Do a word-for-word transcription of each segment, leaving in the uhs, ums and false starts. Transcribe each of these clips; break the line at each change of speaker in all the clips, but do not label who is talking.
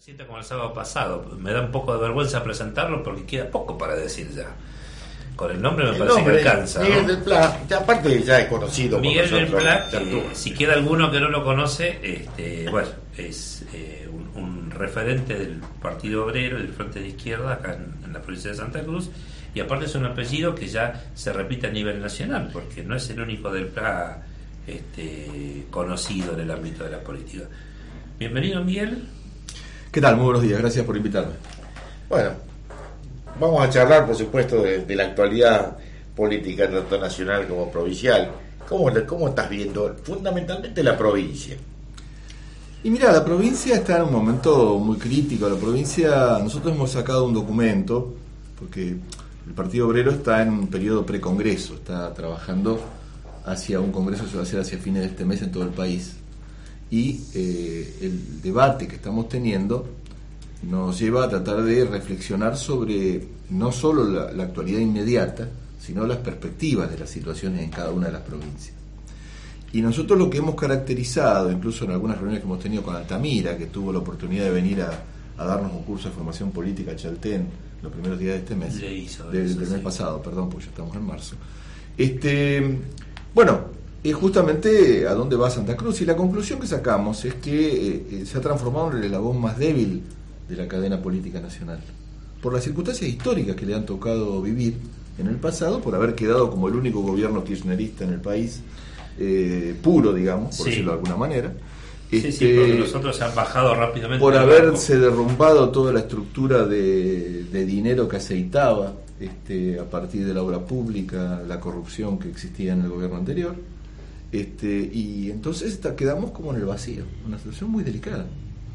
Siento como el sábado pasado, me da un poco de vergüenza presentarlo porque queda poco para decir ya. Con el nombre me
el
parece
nombre,
que alcanza,
Miguel
¿no?
del Pla, ya, aparte ya es conocido
Miguel
por
del
nosotros,
Pla,
ya
eh,
tuvo.
si queda alguno que no lo conoce, este, bueno, es eh, un, un referente del Partido Obrero y del Frente de Izquierda acá en, en la provincia de Santa Cruz, y aparte es un apellido que ya se repite a nivel nacional, porque no es el único del Pla este, conocido en el ámbito de la política. Bienvenido, Miguel.
¿Qué tal? Muy buenos días, gracias por invitarme.
Bueno, vamos a charlar, por supuesto, de, de la actualidad política, tanto nacional como provincial. ¿Cómo, ¿Cómo estás viendo fundamentalmente la provincia?
Y mira, la provincia está en un momento muy crítico. La provincia, nosotros hemos sacado un documento, porque el Partido Obrero está en un periodo precongreso, está trabajando hacia un congreso que se va a hacer hacia fines de este mes en todo el país. Y eh, el debate que estamos teniendo nos lleva a tratar de reflexionar sobre no solo la, la actualidad inmediata, sino las perspectivas de las situaciones en cada una de las provincias. Y nosotros lo que hemos caracterizado, incluso en algunas reuniones que hemos tenido con Altamira, que tuvo la oportunidad de venir a, a darnos un curso de formación política a Chaltén los primeros días de este mes,
Le hizo
del,
eso,
del mes
sí.
pasado, perdón, pues ya estamos en marzo. Este, bueno, es justamente a dónde va Santa Cruz, y la conclusión que sacamos es que eh, se ha transformado en el eslabón más débil de la cadena política nacional, por las circunstancias históricas que le han tocado vivir en el pasado, por haber quedado como el único gobierno kirchnerista en el país, eh, puro, digamos, por
Sí.
decirlo de alguna manera.
Sí,
Este,
sí, porque nosotros se han bajado rápidamente.
por
del
haberse
barco.
derrumbado toda la estructura de, de dinero que aceitaba este, a partir de la obra pública, la corrupción que existía en el gobierno anterior. Este, y entonces está, quedamos como en el vacío, una situación muy delicada.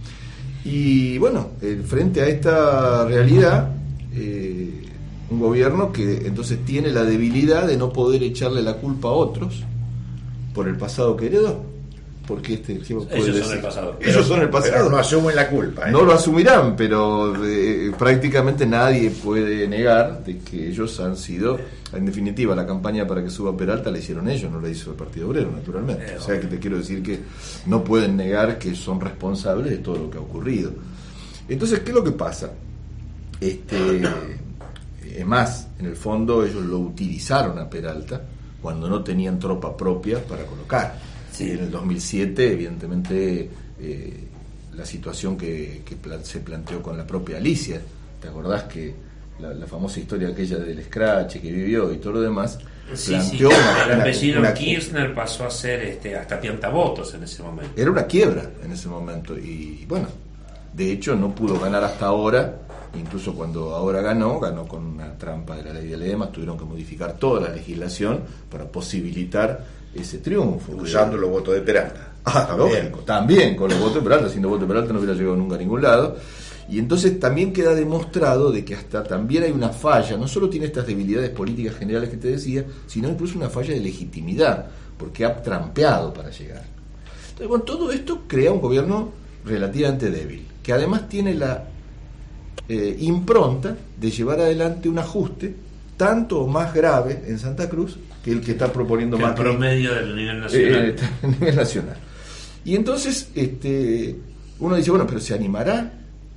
Y bueno, eh, frente a esta realidad, eh, un gobierno que entonces tiene la debilidad de no poder echarle la culpa a otros por el pasado que heredó, porque este puede
Ellos son
decir-
el pasado.
ellos son el pasado.
Pero no asumen la culpa, ¿eh?
No lo asumirán, pero eh, prácticamente nadie puede negar de que ellos han sido, en definitiva, la campaña para que suba Peralta la hicieron ellos, no la hizo el Partido Obrero, naturalmente.
Eh,
O sea que te quiero decir que no pueden negar que son responsables de todo lo que ha ocurrido. Entonces, ¿qué es lo que pasa? Este, es más, en el fondo ellos lo utilizaron a Peralta cuando no tenían tropa propia para colocar.
Sí.
En el dos mil siete, evidentemente, eh, la situación que, que pla- se planteó con la propia Alicia, ¿te acordás que la, la famosa historia aquella del Scratch que vivió y todo lo demás,
Sí,
planteó
sí.
una,
El
una-
apellido
una-
Kirchner pasó a ser este, hasta piantavotos en ese momento.
era una quiebra en ese momento, y bueno, de hecho no pudo ganar hasta ahora. Incluso cuando ahora ganó, ganó con una trampa de la ley de lemas, tuvieron que modificar toda la legislación para posibilitar ese triunfo.
Usando los votos de Peralta.
Ah,
También.
lógico, también con los votos de Peralta, sin los votos de Peralta no hubiera llegado nunca a ningún lado. Y entonces también queda demostrado de que hasta también hay una falla, no solo tiene estas debilidades políticas generales que te decía, sino incluso una falla de legitimidad, porque ha trampeado para llegar. Entonces, bueno, todo esto crea un gobierno relativamente débil, que además tiene la eh, impronta de llevar adelante un ajuste tanto o más grave en Santa Cruz que el que está proponiendo
Que el
Macri
promedio del nivel nacional.
eh, a nivel nacional. Y entonces este, uno dice, bueno, pero ¿se animará?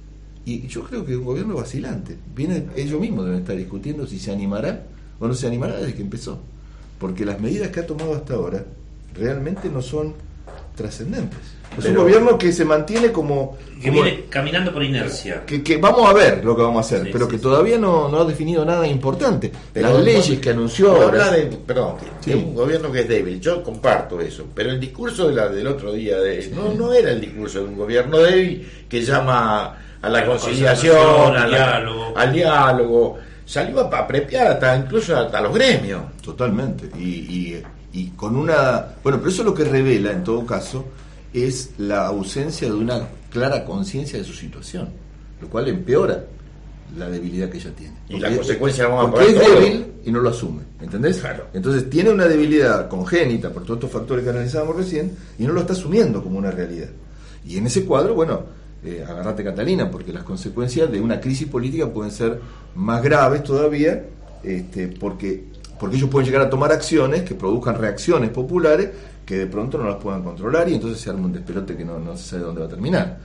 Y yo creo que es un gobierno vacilante. Viene, ellos mismos deben estar discutiendo si se animará o no se animará desde que empezó. Porque las medidas que ha tomado hasta ahora realmente no son trascendentes. Es
Pero-
un gobierno que se mantiene como...
Que
como-
viene caminando por inercia.
que, que vamos a ver lo que vamos a hacer,
Sí,
pero
sí,
que
sí.
todavía no, no ha definido nada importante.
Pero
Las
no-
leyes que anunció
no
ahora...
habla de, perdón,
Sí.
de un gobierno que es débil. Yo comparto eso, pero el discurso de la, del otro día de, no, no era el discurso de un gobierno débil que llama a la
A la
conciliación,
concertación,
a
al
la-
diálogo.
al diálogo. Salió a, a prepiar hasta incluso hasta los gremios.
Totalmente. Y, y, y con una... Bueno, pero eso lo que revela, en todo caso, es la ausencia de una clara conciencia de su situación, lo cual empeora la debilidad que ella tiene.
Y la
Porque-
consecuencia la vamos a
porque es
pagar todos.
débil y no lo asume, ¿entendés?
Claro.
Entonces tiene una debilidad congénita por todos estos factores que analizábamos recién y no lo está asumiendo como una realidad. Y en ese cuadro, bueno, eh, agarrate Catalina, porque las consecuencias de una crisis política pueden ser más graves todavía, este, porque, porque ellos pueden llegar a tomar acciones que produzcan reacciones populares que de pronto no las puedan controlar, y entonces se arma un despelote que no, no se sabe dónde va a terminar.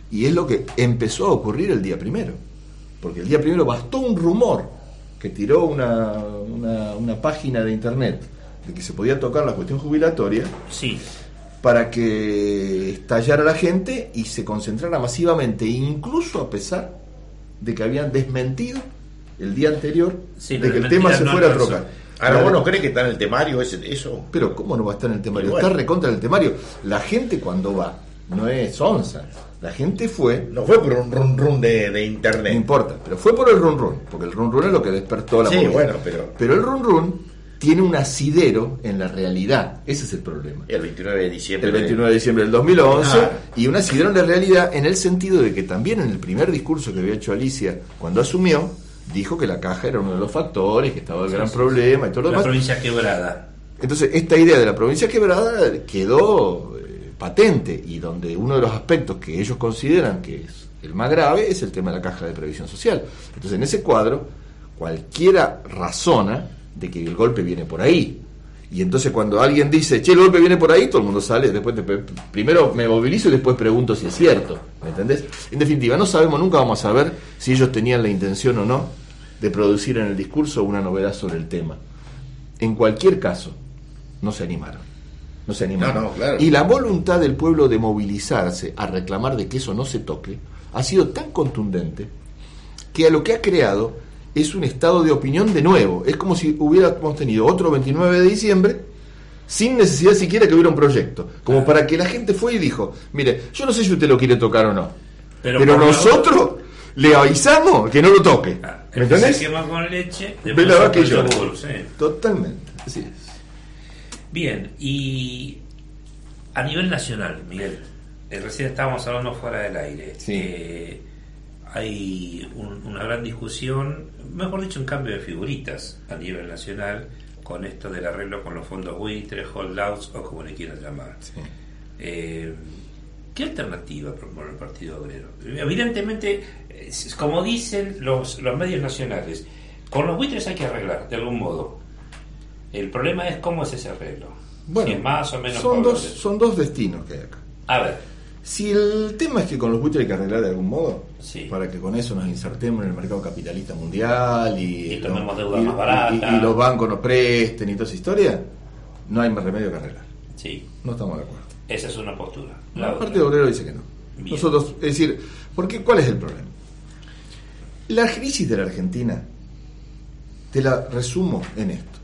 Y es lo que empezó a ocurrir el día primero. Porque el día primero bastó un rumor que tiró una, una, una página de internet de que se podía tocar la cuestión jubilatoria,
sí,
para que estallara la gente y se concentrara masivamente, incluso a pesar de que habían desmentido el día anterior,
sí,
de que el tema se
no
fuera a
alcanzó.
trocar.
Ahora,
Claro.
¿vos no crees que está en el temario ese, eso?
Pero ¿cómo no va a estar en el temario?
Y bueno.
Está recontra en el temario. La gente cuando va no es onza. La gente fue,
No fue por un run run de, de internet.
no importa, pero fue por el run run, porque el run run es lo que despertó la
Sí,
movida.
bueno, pero-
Pero el run run tiene un asidero en la realidad. Ese es el problema.
El veintinueve de diciembre.
El veintinueve de diciembre del dos mil once,
Ah.
y un asidero en la realidad en el sentido de que también en el primer discurso que había hecho Alicia cuando asumió, dijo que la caja era uno de los factores, que estaba el
Sí,
gran
sí,
problema y todo lo
la
demás.
provincia quebrada.
Entonces, esta idea de la provincia quebrada quedó eh, patente, y donde uno de los aspectos que ellos consideran que es el más grave es el tema de la caja de previsión social. Entonces, en ese cuadro, cualquiera razona de que el golpe viene por ahí. Y entonces cuando alguien dice, che, el golpe viene por ahí, todo el mundo sale, después te, primero me movilizo y después pregunto si es cierto, ¿me entendés? En definitiva, no sabemos, nunca vamos a saber si ellos tenían la intención o no de producir en el discurso una novedad sobre el tema. En cualquier caso, no se animaron. No se animaron.
No, no, claro.
Y la voluntad del pueblo de movilizarse a reclamar de que eso no se toque ha sido tan contundente que a lo que ha creado es un estado de opinión de nuevo. Es como si hubiéramos tenido otro veintinueve de diciembre sin necesidad siquiera que hubiera un proyecto. Como para que la gente fue y dijo, mire, yo no sé si usted lo quiere tocar o no,
Pero,
pero,
por
nosotros le avisamos que no lo toque.
Ah,
¿Me
el que
entendés?
se quema con leche,
Ve
después
la
se
vaca y
pone
llora.
yogur, sí.
Totalmente, así es.
Bien, y a nivel nacional, Miguel, eh, recién estábamos hablando fuera del aire.
Sí.
Eh, hay un- una gran discusión, mejor dicho, un cambio de figuritas a nivel nacional con esto del arreglo con los fondos buitres, holdouts o como le quieran llamar.
Sí.
Eh, ¿Qué alternativa propone el Partido Obrero? Evidentemente, eh, como dicen los, los medios nacionales, con los buitres hay que arreglar, de algún modo. El problema es cómo es ese arreglo.
Bueno,
Si es más o menos
son, dos,
favorable.
son dos destinos que hay acá.
A ver,
Si el tema es que con los buitres hay que arreglar de algún modo,
Sí.
para que con eso nos insertemos en el mercado capitalista mundial y,
Y tomemos
¿no?
deuda
y-
más barata.
y- y los bancos nos presten y toda esa historia, no hay más remedio que arreglar.
sí,
No estamos de acuerdo.
esa es una postura. La
La
otra.
Partido Obrero dice que no.
Bien.
Nosotros, es decir, porque ¿cuál es el problema? La crisis de la Argentina, te la resumo en esto.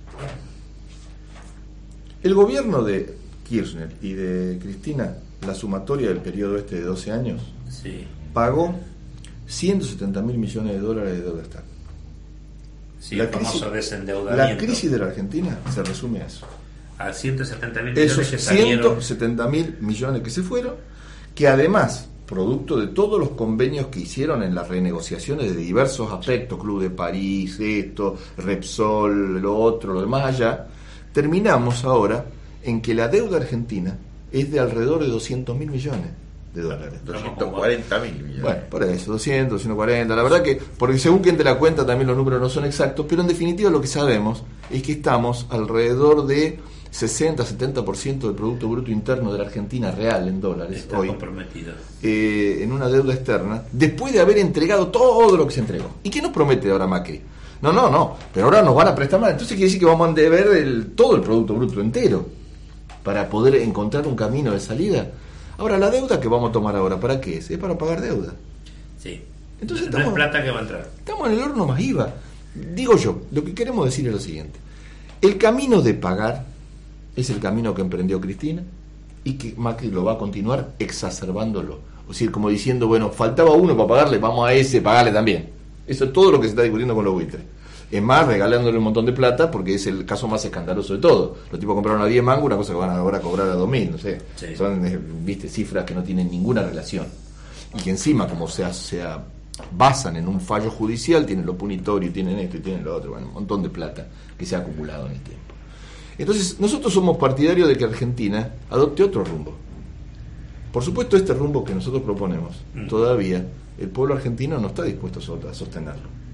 El gobierno de Kirchner y de Cristina, la sumatoria del periodo este de doce años,
Sí,
pagó ciento setenta mil millones de dólares de deuda externa.
sí,
La
el famoso
crisis-
desendeudamiento.
La crisis de la Argentina se resume a eso.
A ciento setenta mil millones
Esos
que salieron.
ciento setenta mil millones que se fueron, que además, producto de todos los convenios que hicieron en las renegociaciones de diversos aspectos, Club de París, esto, Repsol, lo otro, lo demás allá, terminamos ahora en que la deuda argentina es de alrededor de doscientos mil millones de dólares.
doscientos cuarenta mil millones.
Bueno, por eso, doscientos, doscientos cuarenta. La verdad que, porque según quien te la cuenta, también los números no son exactos, pero en definitiva lo que sabemos es que estamos alrededor de sesenta, setenta por ciento del Producto Bruto Interno de la Argentina real en dólares
Está
hoy,
comprometido.
eh, en una deuda externa, después de haber entregado todo lo que se entregó. ¿Y qué nos promete ahora Macri? No, no, no, pero ahora nos van a prestar más. Entonces quiere decir que vamos a deber el, todo el Producto Bruto entero para poder encontrar un camino de salida. Ahora, la deuda que vamos a tomar ahora, ¿para qué es? Es para pagar deuda.
Sí.
Entonces
no
estamos-
es plata que va a entrar.
Estamos en el horno más I V A. Digo yo, lo que queremos decir es lo siguiente. El camino de pagar es el camino que emprendió Cristina y que Macri lo va a continuar exacerbándolo. O decir, como diciendo, bueno, faltaba uno para pagarle, vamos a ese, pagarle también. Eso es todo lo que se está discutiendo con los buitres. Es más, regalándole un montón de plata porque es el caso más escandaloso de todo. Los tipos compraron a diez mangos, una cosa que van a ahora a cobrar a dos mil, no sé.
Sí.
Son, eh, viste, cifras que no tienen ninguna relación. Y que encima, como se, se basan en un fallo judicial, tienen lo punitorio, tienen esto y tienen lo otro, bueno, un montón de plata que se ha acumulado en el tiempo. Entonces, nosotros somos partidarios de que Argentina adopte otro rumbo. Por supuesto, este rumbo que nosotros proponemos,
Mm.
todavía el pueblo argentino no está dispuesto a sostenerlo.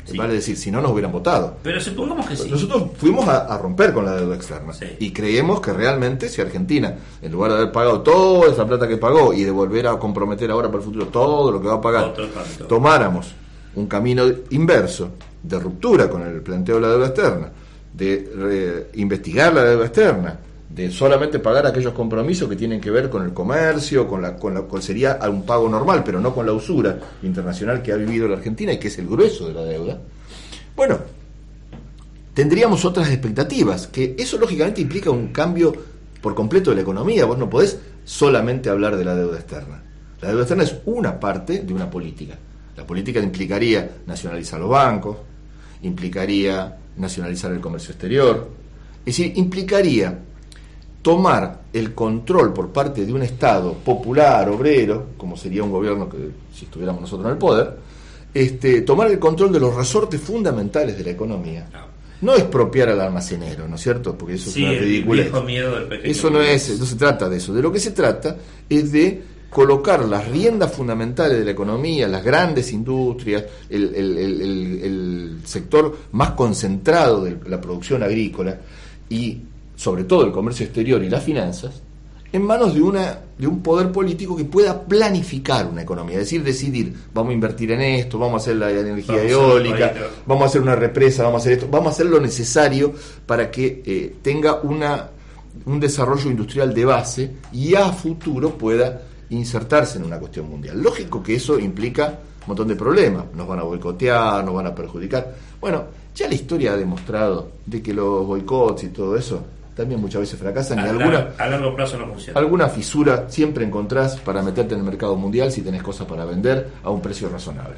Sí.
Vale decir, si no nos hubieran votado.
Pero supongamos que sí.
Nosotros fuimos a, a romper con la deuda externa.
Sí.
Y creemos que realmente si Argentina, en lugar de haber pagado toda esa plata que pagó y de volver a comprometer ahora para el futuro todo lo que va a pagar, tomáramos un camino inverso de ruptura con el planteo de la deuda externa, de re, investigar la deuda externa, de solamente pagar aquellos compromisos que tienen que ver con el comercio, con la, con la cual sería un pago normal, pero no con la usura internacional que ha vivido la Argentina y que es el grueso de la deuda. Bueno, tendríamos otras expectativas, que eso lógicamente implica un cambio por completo de la economía. Vos no podés solamente hablar de la deuda externa. La deuda externa es una parte de una política. La política implicaría nacionalizar los bancos, implicaría nacionalizar el comercio exterior, es decir, implicaría tomar el control por parte de un Estado popular, obrero, como sería un gobierno que si estuviéramos nosotros en el poder, este, tomar el control de los resortes fundamentales de la economía. No expropiar al almacenero, ¿no es cierto? Porque eso
sí,
es una ridiculez. Eso no es, no se trata de eso. De lo que se trata es de colocar las riendas fundamentales de la economía, las grandes industrias, el, el, el, el, el sector más concentrado de la producción agrícola y sobre todo el comercio exterior y las finanzas, en manos de una de un poder político que pueda planificar una economía, es decir, decidir, vamos a invertir en esto, vamos a hacer la energía vamos eólica, a vamos a hacer una represa, vamos a hacer esto, vamos a hacer lo necesario para que eh, tenga una un desarrollo industrial de base y a futuro pueda insertarse en una cuestión mundial. Lógico que eso implica un montón de problemas, nos van a boicotear, nos van a perjudicar. Bueno, ya la historia ha demostrado de que los boicots y todo eso también muchas veces fracasan,
a
y alguna,
a largo plazo no funciona.
Alguna fisura siempre encontrás para meterte en el mercado mundial si tenés cosas para vender a un precio razonable.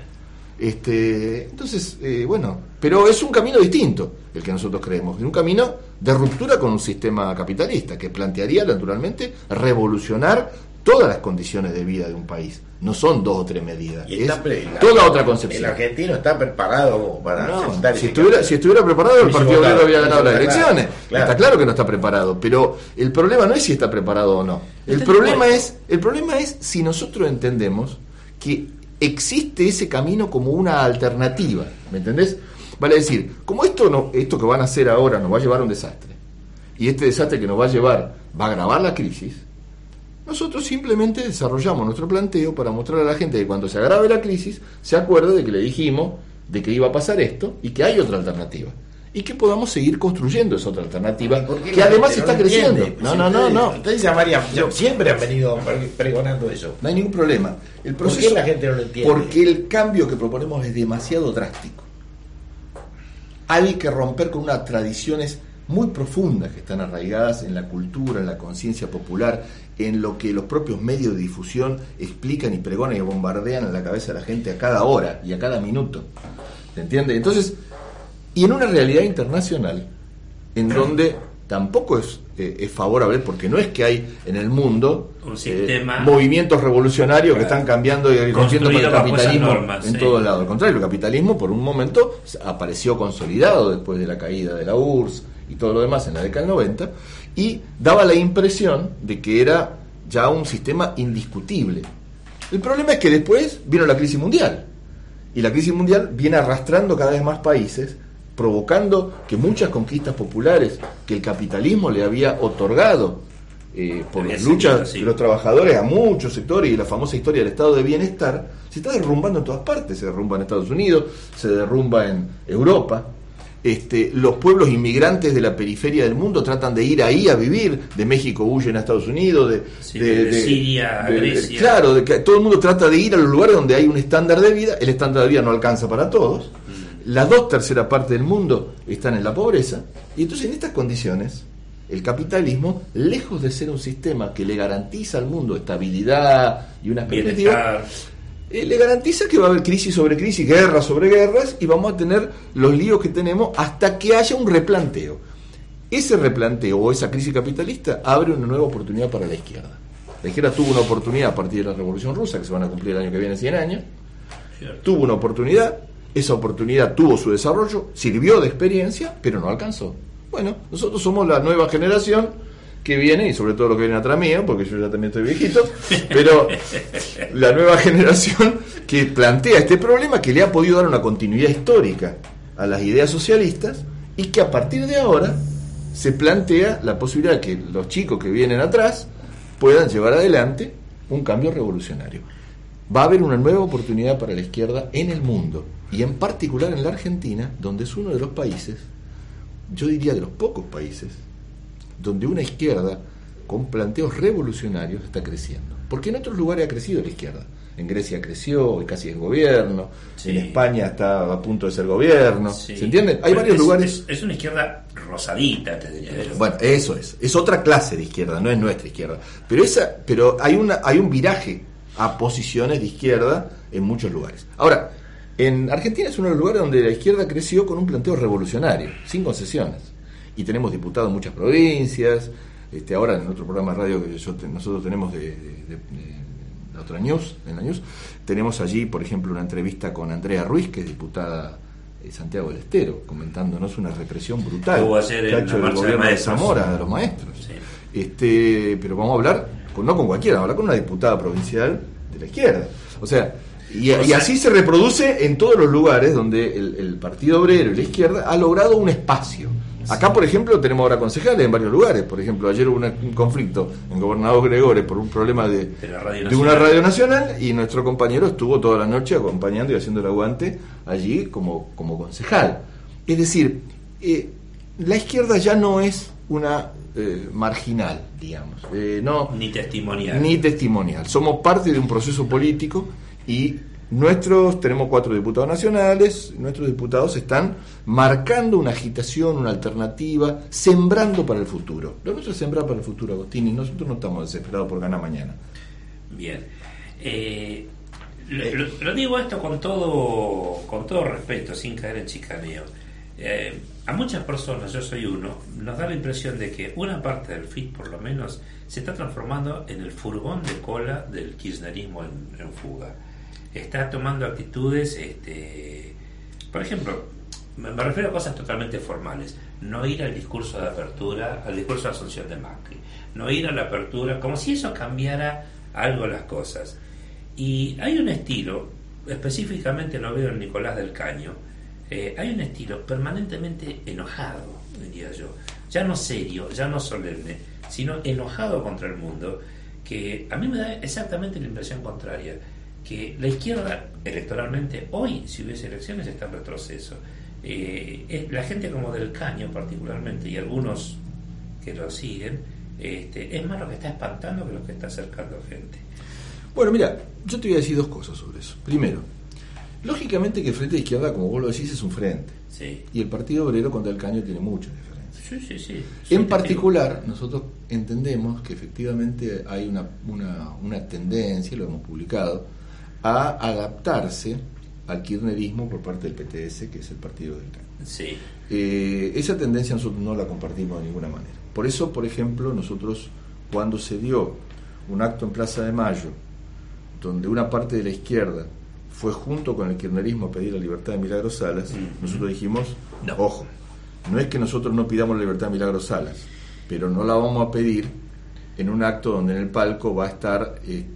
Este, entonces, eh, bueno, pero es un camino distinto el que nosotros creemos, un camino de ruptura con un sistema capitalista que plantearía naturalmente revolucionar todas las condiciones de vida de un país. No son dos o tres medidas,
y
es
pre- la,
toda otra concepción.
El argentino está preparado para
no,
aceptar
si
ese
estuviera, si estuviera preparado el Partido Obrero había ganado las elecciones.
Claro.
Está claro que no está preparado, pero el problema no es si está preparado o no. El problema es, el problema es si nosotros entendemos que existe ese camino como una alternativa, ¿me entendés? Vale decir, como esto no, esto que van a hacer ahora nos va a llevar a un desastre, y este desastre que nos va a llevar va a agravar la crisis, nosotros simplemente desarrollamos nuestro planteo para mostrar a la gente que cuando se agrave la crisis se acuerde de que le dijimos de que iba a pasar esto y que hay otra alternativa y que podamos seguir construyendo esa otra alternativa que además está no creciendo.
Entiende.
No,
si
no,
ustedes,
no, no.
Ustedes llamarían, siempre han venido pregonando eso.
No hay ningún problema. El proceso,
¿por qué la gente no lo entiende?
Porque el cambio que proponemos es demasiado drástico. Hay que romper con unas tradiciones muy profundas que están arraigadas en la cultura, en la conciencia popular, en lo que los propios medios de difusión explican y pregonan y bombardean en la cabeza de la gente a cada hora y a cada minuto. ¿Se entiende? Entonces, y en una realidad internacional en donde tampoco es, eh, es favorable, porque no es que hay en el mundo
un sistema
eh, movimientos revolucionarios que están cambiando y rompiendo con el capitalismo normas, en sí. todos lados. Al contrario, el capitalismo por un momento apareció consolidado después de la caída de la U R S S y todo lo demás en la década del noventa, y daba la impresión de que era ya un sistema indiscutible. El problema es que después vino la crisis mundial, y la crisis mundial viene arrastrando cada vez más países, provocando que muchas conquistas populares que el capitalismo le había otorgado eh, por las luchas de los trabajadores a muchos sectores, y la famosa historia del estado de bienestar, se está derrumbando en todas partes. Se derrumba en Estados Unidos, se derrumba en Europa. Este, los pueblos inmigrantes de la periferia del mundo tratan de ir ahí a vivir. De México huyen a Estados Unidos, de,
sí,
de,
de, de Siria,
de,
Grecia.
De, claro, de que todo el mundo trata de ir a los lugares donde hay un estándar de vida. El estándar de vida no alcanza para todos. Mm. Las dos terceras partes del mundo están en la pobreza. Y entonces, en estas condiciones, el capitalismo, lejos de ser un sistema que le garantiza al mundo estabilidad y una perspectiva, Eh, le garantiza que va a haber crisis sobre crisis, guerras sobre guerras, y vamos a tener los líos que tenemos hasta que haya un replanteo. Ese replanteo o esa crisis capitalista abre una nueva oportunidad para la izquierda. La izquierda tuvo una oportunidad a partir de la Revolución Rusa, que se van a cumplir el año que viene cien años. Cierto. Tuvo una oportunidad, esa oportunidad tuvo su desarrollo, sirvió de experiencia, pero no alcanzó. Bueno, nosotros somos la nueva generación que vienen, y sobre todo los que vienen atrás mío, porque yo ya también estoy viejito, pero la nueva generación que plantea este problema, que le ha podido dar una continuidad histórica a las ideas socialistas, y que a partir de ahora se plantea la posibilidad de que los chicos que vienen atrás puedan llevar adelante un cambio revolucionario. Va a haber una nueva oportunidad para la izquierda en el mundo, y en particular en la Argentina, donde es uno de los países, yo diría de los pocos países, donde una izquierda con planteos revolucionarios está creciendo. Porque en otros lugares ha crecido la izquierda. En Grecia creció y casi es gobierno, sí. En España está a punto de ser gobierno, sí. ¿Se entiende? Hay
Pero
varios
es,
lugares...
Es, es una izquierda rosadita, te diría yo.
Bueno, eso es, es otra clase de izquierda, no es nuestra izquierda. Pero esa, pero hay una, hay un viraje a posiciones de izquierda en muchos lugares. Ahora, en Argentina es uno de los lugares donde la izquierda creció con un planteo revolucionario, sin concesiones. Y tenemos diputados en muchas provincias. Este, ahora en otro programa de radio que yo, nosotros tenemos de, de, de, de otra news, en la news, tenemos allí, por ejemplo, una entrevista con Andrea Ruiz, que es diputada de Santiago del Estero, comentándonos una represión brutal
que ha hecho el gobierno de, de Zamora
de los maestros.
Sí.
Este, pero vamos a hablar con, no con cualquiera, vamos a hablar con una diputada provincial de la izquierda. O sea, y, o sea, y así se reproduce en todos los lugares donde el, el Partido Obrero y la izquierda ha logrado un espacio. Acá, por ejemplo, tenemos ahora concejales en varios lugares. Por ejemplo, ayer hubo una, un conflicto en Gobernador Gregores por un problema de, de, de una radio nacional, y nuestro compañero estuvo toda la noche acompañando y haciendo el aguante allí como, como concejal. Es decir, eh, la izquierda ya no es una eh, marginal, digamos. Eh, no,
ni testimonial.
Ni testimonial. Somos parte de un proceso político, y nuestros, tenemos cuatro diputados nacionales, nuestros diputados están marcando una agitación, una alternativa, sembrando para el futuro. Lo nuestro es sembrar para el futuro, Agostini. Nosotros no estamos desesperados por ganar mañana.
Bien. Eh, lo, lo digo esto con todo, con todo respeto, sin caer en chicaneo. Eh, a muchas personas, yo soy uno, nos da la impresión de que una parte del F I T, por lo menos, se está transformando en el furgón de cola del kirchnerismo en, en fuga. Está tomando actitudes, este, por ejemplo, me, me refiero a cosas totalmente formales. No ir al discurso de apertura, al discurso de Asunción de Macri. No ir a la apertura, como si eso cambiara algo las cosas. Y hay un estilo, específicamente lo veo en Nicolás del Caño, eh, hay un estilo permanentemente enojado, diría yo. Ya no serio, ya no solemne, sino enojado contra el mundo, que a mí me da exactamente la impresión contraria. Que la izquierda electoralmente hoy, si hubiese elecciones, está en retroceso. Eh, es, la gente como del Caño particularmente, y algunos que lo siguen, este, es más lo que está espantando que lo que está acercando gente.
Bueno, mira, yo te voy a decir dos cosas sobre eso. Primero, lógicamente que el Frente de Izquierda, como vos lo decís, es un frente.
Sí.
Y el Partido Obrero contra el Caño tiene muchas diferencias.
Sí, sí, sí.
En particular, nosotros entendemos que efectivamente hay una, una, una tendencia, lo hemos publicado, a adaptarse al kirchnerismo por parte del P T S, que es el partido del Caño.
Sí.
Eh, esa tendencia nosotros no la compartimos de ninguna manera. Por eso, por ejemplo, nosotros, cuando se dio un acto en Plaza de Mayo, donde una parte de la izquierda fue junto con el kirchnerismo a pedir la libertad de Milagros Salas, mm-hmm. nosotros dijimos, no. ojo, no es que nosotros no pidamos la libertad de Milagros Salas, pero no la vamos a pedir en un acto donde en el palco va a estar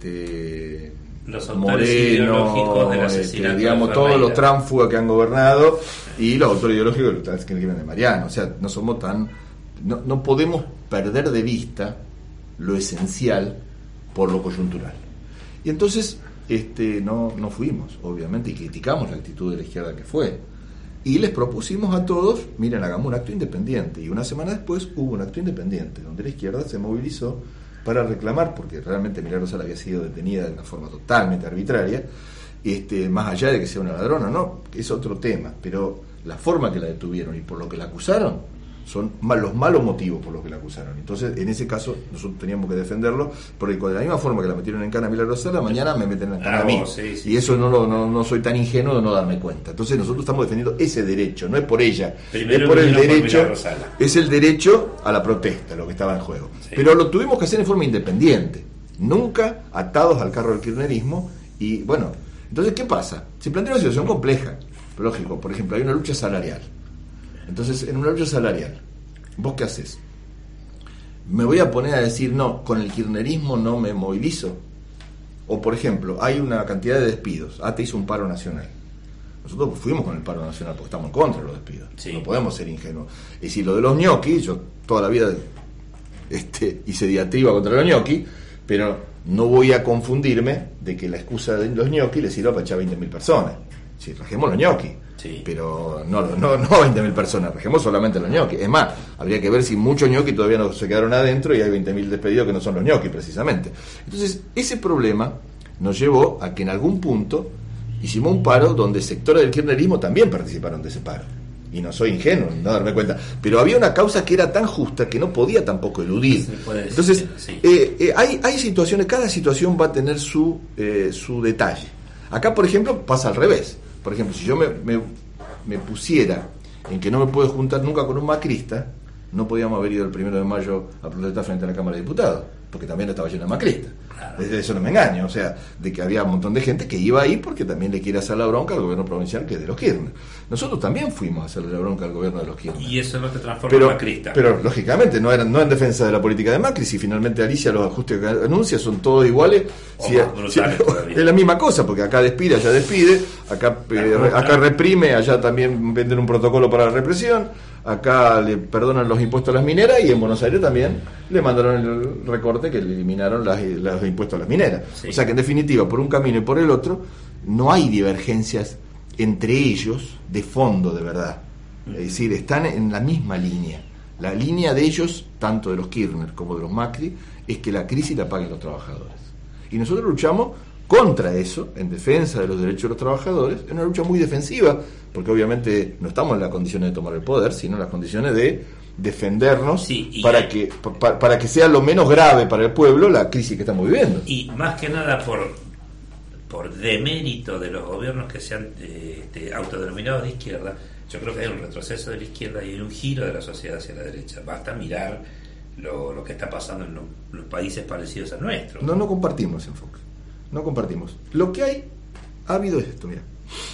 este
los autores ideológicos del asesinato,
este, digamos,
de
todos los tránsfugas que han gobernado y los autores ideológicos del crimen de Mariano. O sea, no somos tan, no, no podemos perder de vista lo esencial por lo coyuntural. Y entonces este no, no fuimos, obviamente, y criticamos la actitud de la izquierda que fue. Y les propusimos a todos, miren, hagamos un acto independiente. Y una semana después hubo un acto independiente, donde la izquierda se movilizó para reclamar, porque realmente Milagros Salas había sido detenida de una forma totalmente arbitraria, este, más allá de que sea una ladrona, no, es otro tema, pero la forma que la detuvieron y por lo que la acusaron son mal, los malos motivos por los que la acusaron. Entonces, en ese caso, nosotros teníamos que defenderlo, porque de la misma forma que la metieron en cana a Milagros Salas, mañana me meten en cana ah, a mí. Oh, sí, sí, y eso sí. no, lo, no no soy tan ingenuo de no darme cuenta. Entonces, nosotros estamos defendiendo ese derecho, no es por ella, Primero es por el derecho, por es el derecho a la protesta, lo que estaba en juego. Sí. Pero lo tuvimos que hacer en forma independiente, nunca atados al carro del kirchnerismo. Y bueno, entonces, ¿qué pasa? Se plantea una situación compleja, lógico. Por ejemplo, hay una lucha salarial. Entonces, en una lucha salarial, ¿vos qué haces? me voy a poner a decir, no, con el kirchnerismo no me movilizo. O, por ejemplo, hay una cantidad de despidos. A T E hizo un paro nacional. Nosotros fuimos con el paro nacional porque estamos en contra de los despidos. Sí. No podemos ser ingenuos. Y si lo de los ñoquis, yo toda la vida este, hice diatriba contra los ñoquis, pero no voy a confundirme de que la excusa de los ñoquis le sirva para echar veinte mil personas. Si rajemos los ñoquis. Sí. Pero no, no, no veinte mil personas, rajemos solamente los ñoquis. Es más, habría que ver si muchos ñoquis todavía no se quedaron adentro y hay veinte mil despedidos que no son los ñoquis precisamente. Entonces, ese problema nos llevó a que en algún punto hicimos un paro donde sectores del kirchnerismo también participaron de ese paro. Y no soy ingenuo, no darme cuenta. Pero había una causa que era tan justa que no podía tampoco eludir. Entonces, sí. eh, eh, hay, hay situaciones, cada situación va a tener su, eh, su detalle. Acá, por ejemplo, pasa al revés. Por ejemplo, si yo me, me, me pusiera en que no me puedo juntar nunca con un macrista, no podíamos haber ido el primero de mayo a protestar frente a la Cámara de Diputados, porque también estaba lleno de macristas. De eso no me engaño, o sea, de que había un montón de gente que iba ahí porque también le quiere hacer la bronca al gobierno provincial, que es de los Kirchner. Nosotros también fuimos a hacerle la bronca al gobierno de los Kirchner.
Y eso no te transforma
pero,
en macrista.
Pero, lógicamente, no eran, no en defensa de la política de Macri. Si finalmente Alicia los ajustes que anuncia son todos iguales, si, si, es la misma cosa, porque acá despide, allá despide, acá, eh, acá reprime, allá también venden un protocolo para la represión, acá le perdonan los impuestos a las mineras y en Buenos Aires también le mandaron el recorte que le eliminaron las, los impuestos a las mineras. Sí. O sea que en definitiva, por un camino y por el otro, no hay divergencias entre ellos de fondo, de verdad. Es decir, están en la misma línea. La línea de ellos, tanto de los Kirchner como de los Macri, es que la crisis la paguen los trabajadores. Y nosotros luchamos contra eso, en defensa de los derechos de los trabajadores, en una lucha muy defensiva, porque obviamente no estamos en las condiciones de tomar el poder, sino en las condiciones de defendernos, sí, para hay... que para, para que sea lo menos grave para el pueblo la crisis que estamos viviendo.
Y más que nada por por demérito de los gobiernos que se han eh, este, autodenominados de izquierda, yo creo que hay un retroceso de la izquierda y hay un giro de la sociedad hacia la derecha. Basta mirar lo, lo que está pasando en lo, los países parecidos al nuestro.
No, no compartimos ese enfoque. No compartimos. Lo que hay, ha habido esto, mira.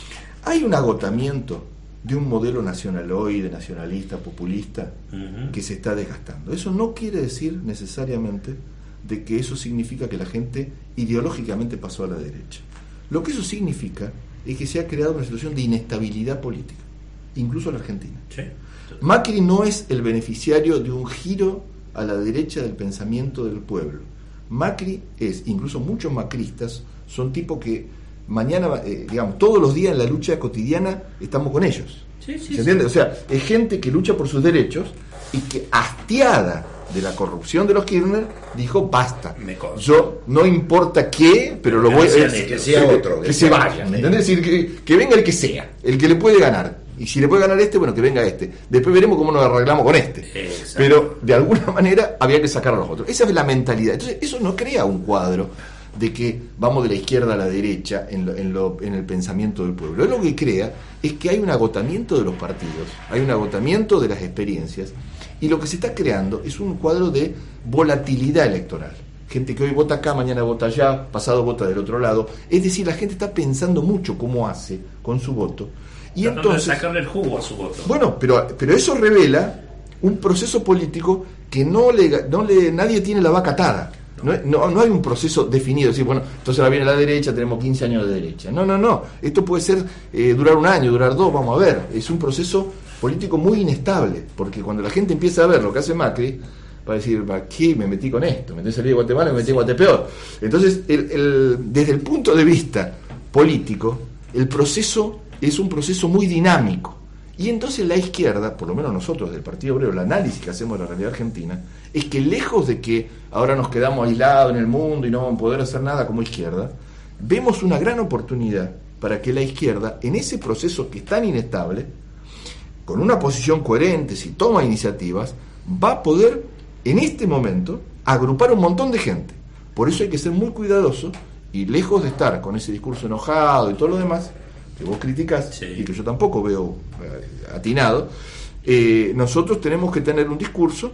Hay un agotamiento de un modelo nacionaloide, nacionalista, populista, uh-huh. que se está desgastando. Eso no quiere decir necesariamente de que eso significa que la gente ideológicamente pasó a la derecha. Lo que eso significa es que se ha creado una situación de inestabilidad política, incluso en la Argentina. Sí. Macri no es el beneficiario de un giro a la derecha del pensamiento del pueblo. Macri es, incluso muchos macristas, son tipos que mañana, eh, digamos, todos los días en la lucha cotidiana estamos con ellos. Sí, sí, ¿se entiende? Sí. O sea, es gente que lucha por sus derechos y que, hastiada de la corrupción de los Kirchner, dijo basta. Yo no importa qué, pero lo voy a
eh, que sea
que,
otro,
que, que se vaya. ¿Me entiendes? Es decir, que, que venga el que sea, el que le puede ganar. Y si le puede ganar este, bueno, que venga este. Después veremos cómo nos arreglamos con este. Exacto. Pero de alguna manera había que sacar a los otros. Esa es la mentalidad. Entonces, eso no crea un cuadro de que vamos de la izquierda a la derecha en, lo, en, lo, en el pensamiento del pueblo. Lo que crea es que hay un agotamiento de los partidos, hay un agotamiento de las experiencias, y lo que se está creando es un cuadro de volatilidad electoral. Gente que hoy vota acá, mañana vota allá, pasado vota del otro lado. Es decir, la gente está pensando mucho cómo hace con su voto. Y
Tratando
entonces
de sacarle el jugo a su voto.
Bueno, pero, pero eso revela un proceso político que no le, no le nadie tiene la vaca atada. No, no, no hay un proceso definido, decir, bueno, entonces ahora viene la derecha, tenemos quince años de derecha. No, no, no. Esto puede ser eh, durar un año, durar dos, vamos a ver. Es un proceso político muy inestable, porque cuando la gente empieza a ver lo que hace Macri, va a decir, aquí me metí con esto, me metí salí de Guatemala, me metí en Guatepeor. Entonces, el, el, desde el punto de vista político, el proceso es un proceso muy dinámico. Y entonces la izquierda, por lo menos nosotros del Partido Obrero, el análisis que hacemos de la realidad argentina, es que lejos de que ahora nos quedamos aislados en el mundo y no vamos a poder hacer nada como izquierda, vemos una gran oportunidad para que la izquierda, en ese proceso que es tan inestable, con una posición coherente, si toma iniciativas, va a poder, en este momento, agrupar un montón de gente. Por eso hay que ser muy cuidadoso y lejos de estar con ese discurso enojado y todo lo demás, que vos criticás, sí, y que yo tampoco veo eh, atinado, eh, nosotros tenemos que tener un discurso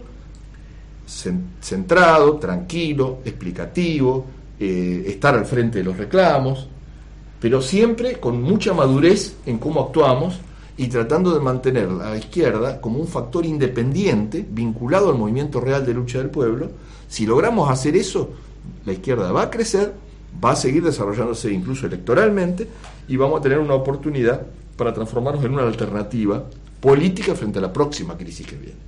centrado, tranquilo, explicativo, eh, estar al frente de los reclamos, pero siempre con mucha madurez en cómo actuamos y tratando de mantener a la izquierda como un factor independiente, vinculado al movimiento real de lucha del pueblo. Si logramos hacer eso, la izquierda va a crecer, va a seguir desarrollándose incluso electoralmente, y vamos a tener una oportunidad para transformarnos en una alternativa política frente a la próxima crisis que viene.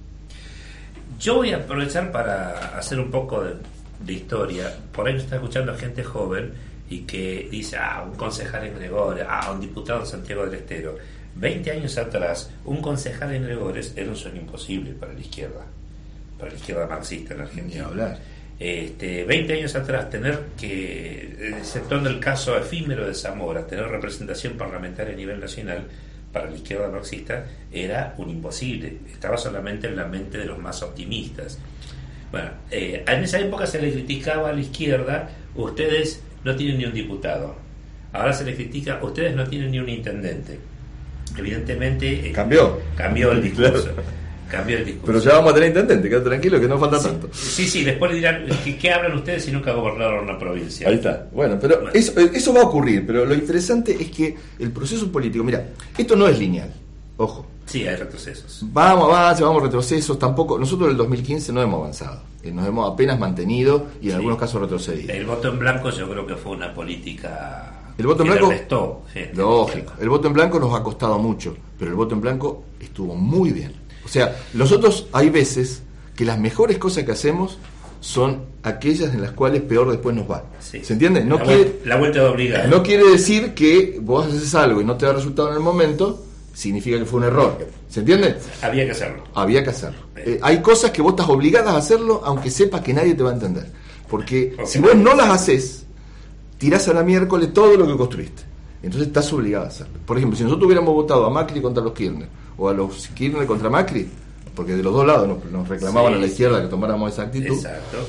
Yo voy a aprovechar para hacer un poco de, de historia. Por ahí nos está escuchando gente joven y que dice, ah, un concejal en Gregores, ah, un diputado en Santiago del Estero. Veinte años atrás, un concejal en Gregores era un sueño imposible para la izquierda, para la izquierda marxista en Argentina.
Ni hablar.
Este, veinte años atrás, tener que, exceptuando el caso efímero de Zamora, tener representación parlamentaria a nivel nacional para la izquierda marxista era un imposible, estaba solamente en la mente de los más optimistas. Bueno, eh, en esa época se le criticaba a la izquierda, ustedes no tienen ni un diputado. Ahora se le critica, ustedes no tienen ni un intendente. Evidentemente eh,
cambió
cambió el discurso.
Claro.
Cambió el discurso.
Pero ya vamos a tener intendente, quédate tranquilo que no falta
sí,
tanto.
Sí, sí, después le dirán, ¿qué, qué hablan ustedes si nunca gobernaron una provincia?
Ahí está. Bueno, pero bueno. Eso, eso va a ocurrir, pero lo interesante es que el proceso político, mira, esto no es lineal, ojo.
Sí, hay retrocesos.
Vamos, avance, vamos retrocesos, tampoco, nosotros en el dos mil quince no hemos avanzado, nos hemos apenas mantenido y en sí. algunos casos retrocedido.
El voto en blanco yo creo que fue una política...
El voto en blanco,
restó, gente,
lógico, el voto en blanco nos ha costado mucho, pero el voto en blanco estuvo muy bien. O sea, nosotros hay veces que las mejores cosas que hacemos son aquellas en las cuales peor después nos va. Sí. ¿Se entiende? No
la,
quiere,
vuelta, la vuelta de obligado.
No quiere decir que vos haces algo y no te da resultado en el momento, significa que fue un error. ¿Se entiende?
Había que hacerlo.
Había que hacerlo. Eh, hay cosas que vos estás obligadas a hacerlo aunque sepas que nadie te va a entender. Porque okay. si vos no las haces, tirás a la miércoles todo lo que construiste. Entonces estás obligado a hacerlo. Por ejemplo, si nosotros hubiéramos votado a Macri contra los Kirchner, o a los Kirchner contra Macri, porque de los dos lados nos, nos reclamaban sí, a la izquierda que tomáramos esa actitud, exacto.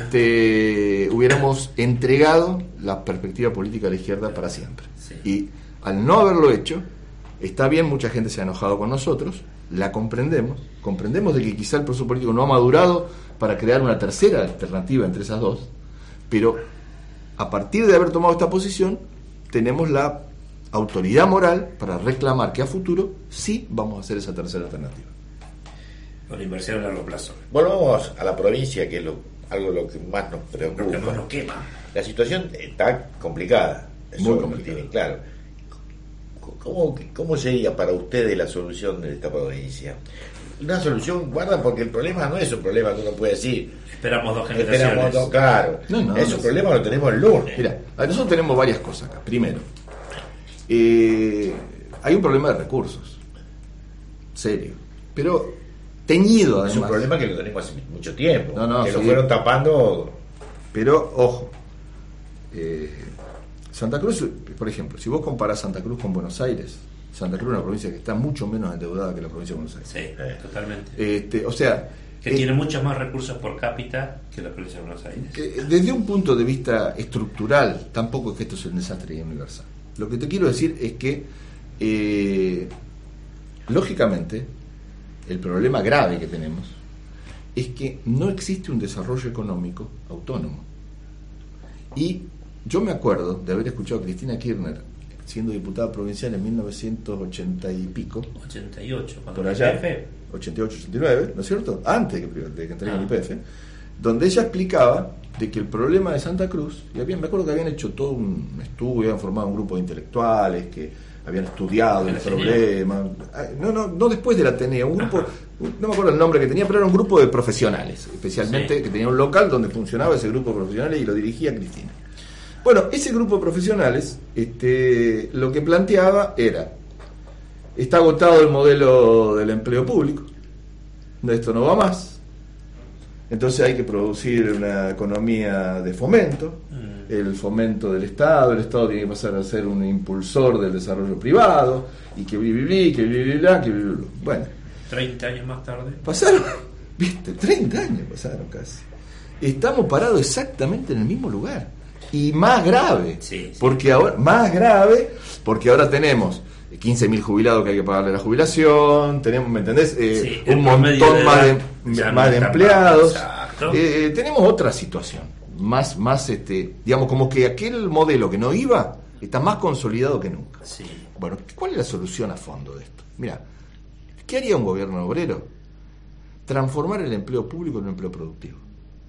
este hubiéramos entregado la perspectiva política de la izquierda para siempre. Sí. Y al no haberlo hecho, está bien, mucha gente se ha enojado con nosotros, la comprendemos, comprendemos de que quizá el proceso político no ha madurado para crear una tercera alternativa entre esas dos, pero a partir de haber tomado esta posición, tenemos la autoridad moral para reclamar que a futuro sí vamos a hacer esa tercera alternativa.
Con inversión a largo plazo.
Volvamos a la provincia, que es lo, algo lo que más nos preocupa.
Lo que más nos quema.
La situación está complicada. Eso
muy complicada.
Tienen claro. ¿Cómo, ¿Cómo sería para ustedes la solución de esta provincia? Una solución, guarda, porque el problema no es un problema que uno puede decir.
Esperamos dos generaciones.
Esperamos dos, claro. No, no, es un no problema que lo tenemos el lunes.
Mira, nosotros tenemos varias cosas acá. Primero, eh, hay un problema de recursos. Serio. Pero teñido, además.
Es un problema que lo tenemos hace mucho tiempo.
No, no,
que
sí.
lo fueron tapando.
Pero, ojo. Eh, Santa Cruz, por ejemplo, si vos comparás Santa Cruz con Buenos Aires, Santa Cruz es una provincia que está mucho menos endeudada que la provincia de Buenos Aires.
Sí, eh, totalmente.
Este, o sea,
que eh, tiene muchos más recursos por cápita que la provincia de Buenos Aires.
Que desde un punto de vista estructural, tampoco es que esto sea un desastre universal. Lo que te quiero decir es que, eh, lógicamente, el problema grave que tenemos es que no existe un desarrollo económico autónomo. Y yo me acuerdo de haber escuchado a Cristina Kirchner siendo diputada provincial en mil novecientos ochenta y pico,
ochenta y ocho, cuando
por allá, ochenta y ocho, ochenta y nueve, ¿no es cierto? Antes de que entrara en el I P F, donde ella explicaba de que el problema de Santa Cruz, y habían, me acuerdo que habían hecho todo un estudio, habían formado un grupo de intelectuales que habían estudiado el problema, no, no, no después del Ateneo, un grupo, no me acuerdo el nombre que tenía, pero era un grupo de profesionales, especialmente, sí, que tenía un local donde funcionaba ese grupo de profesionales y lo dirigía Cristina. Bueno, ese grupo de profesionales, este, lo que planteaba era, está agotado el modelo del empleo público, esto no va más, entonces hay que producir una economía de fomento, mm. el fomento del Estado, el Estado tiene que pasar a ser un impulsor del desarrollo privado, y que bli, bli, bli, que bli, bli, bla, que bli, bli, bli. Bueno.
treinta años más tarde.
Pasaron, viste, treinta años pasaron casi. Estamos parados exactamente en el mismo lugar. Y más grave,
sí, sí.
porque ahora, más grave, porque ahora tenemos quince mil jubilados que hay que pagarle la jubilación, tenemos, ¿me entendés? Eh, sí, un montón más de, más de empleados, eh, tenemos otra situación, más, más este, digamos, como que aquel modelo que no iba, está más consolidado que nunca.
Sí.
Bueno, ¿cuál es la solución a fondo de esto? Mira, ¿qué haría un gobierno obrero? Transformar el empleo público en un empleo productivo.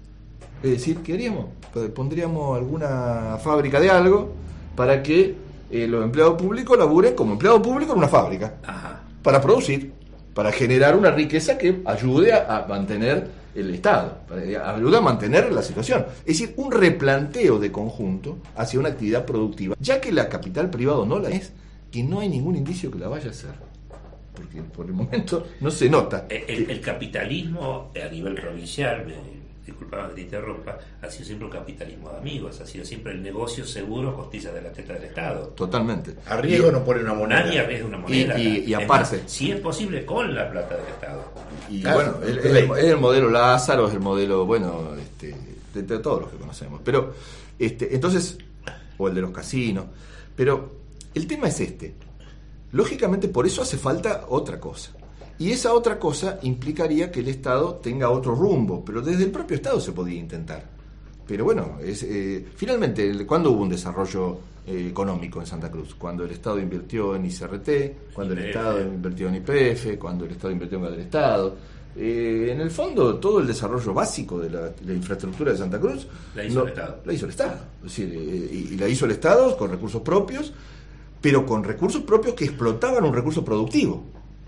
Es decir, ¿qué haríamos? Pondríamos alguna fábrica de algo para que eh, los empleados públicos laburen como empleados públicos en una fábrica.
Ajá.
Para producir, para generar una riqueza que ayude a, a mantener el Estado, para, ayude a mantener la situación. Es decir, un replanteo de conjunto hacia una actividad productiva, ya que la capital privado no la es, que no hay ningún indicio que la vaya a hacer. Porque por el momento no se nota.
El, el, el capitalismo a nivel provincial, me, disculpame que te interrumpa, ha sido siempre un capitalismo de amigos, ha sido siempre el negocio seguro costilla de la teta del Estado.
Totalmente.
A riesgo no pone una moneda.
Nadie arriesga una moneda.
Y, y, y aparte,
más, si es posible, con la plata del Estado.
Y
claro,
bueno, es el, el, el modelo Lázaro, es el modelo, bueno, este, de, de todos los que conocemos. Pero, este, entonces, o el de los casinos. Pero el tema es este. Lógicamente, por eso hace falta otra cosa. Y esa otra cosa implicaría que el Estado tenga otro rumbo, pero desde el propio Estado se podía intentar. Pero bueno, es, eh, finalmente, ¿cuándo hubo un desarrollo eh, económico en Santa Cruz? Cuando el Estado invirtió en I C R T, cuando el Estado invirtió en Y P F, cuando el Estado invirtió en Gas del Estado. Eh, en el fondo, todo el desarrollo básico de la, de la infraestructura de Santa Cruz
la hizo
no,
el Estado.
La hizo el Estado. Es decir, eh, y, y la hizo el Estado con recursos propios, pero con recursos propios que explotaban un recurso productivo.